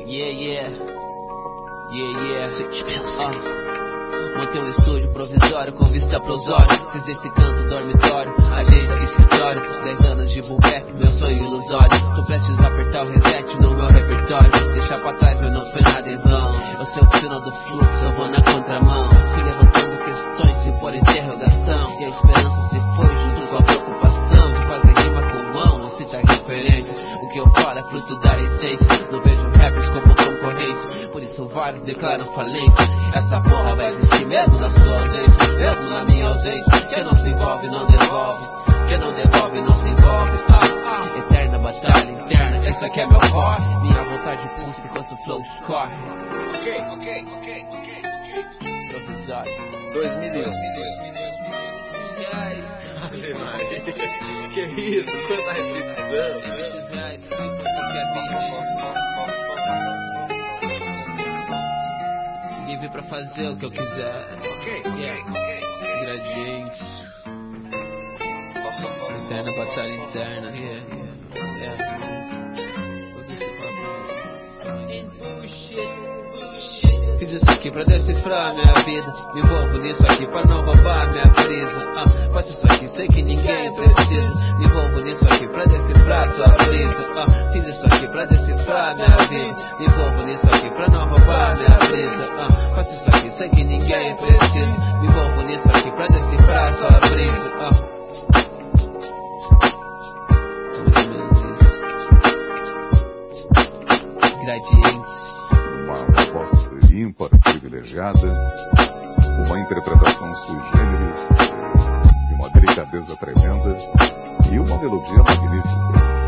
Montei um estúdio provisório com vista pro osório. Fiz desse canto dormitório, agência, escritório. 10 anos de boom bap, meu sonho ilusório. Tô prestes a apertar o reset no meu repertório. Deixar pra trás, mas não foi nada em vão. Eu sei o final do fluxo, eu vou na contramão. Fui levantando questões sem pôr interrogação. E a esperança se foi junto com a preocupação de fazer rima com mão, não cita referência. O que eu falo é fruto da essência. Não vejo rappers como concorrência, por isso vários declaram falência. Essa porra vai existir mesmo na sua ausência, mesmo na minha ausência. Quem não se envolve não devolve, quem não devolve não se envolve. Eterna batalha interna, essa aqui é meu corre. Minha vontade pulsa enquanto o flow escorre. Ok. Provisório 2000 reais. Ave Maria. Que isso? Quanta repetição? Esses reais aqui pra qualquer beat. Livre pra fazer o que eu quiser. Ok. Gradientes. Eterna batalha interna. Fiz isso aqui pra decifrar minha vida. Me envolvo nisso aqui pra não roubar minha brisa. Faço isso aqui, sei que ninguém precisa. Me envolvo nisso aqui pra decifrar sua brisa. Fiz isso aqui pra decifrar minha vida. Me envolvo nisso aqui pra não roubar minha brisa. Faço isso aqui, sei que ninguém precisa. Me envolvo nisso aqui pra decifrar sua brisa. Mais ou menos isso. Gradientes. Uma voz ímpar, privilegiada, uma interpretação sui generis, de uma delicadeza tremenda e uma melodia magnífica.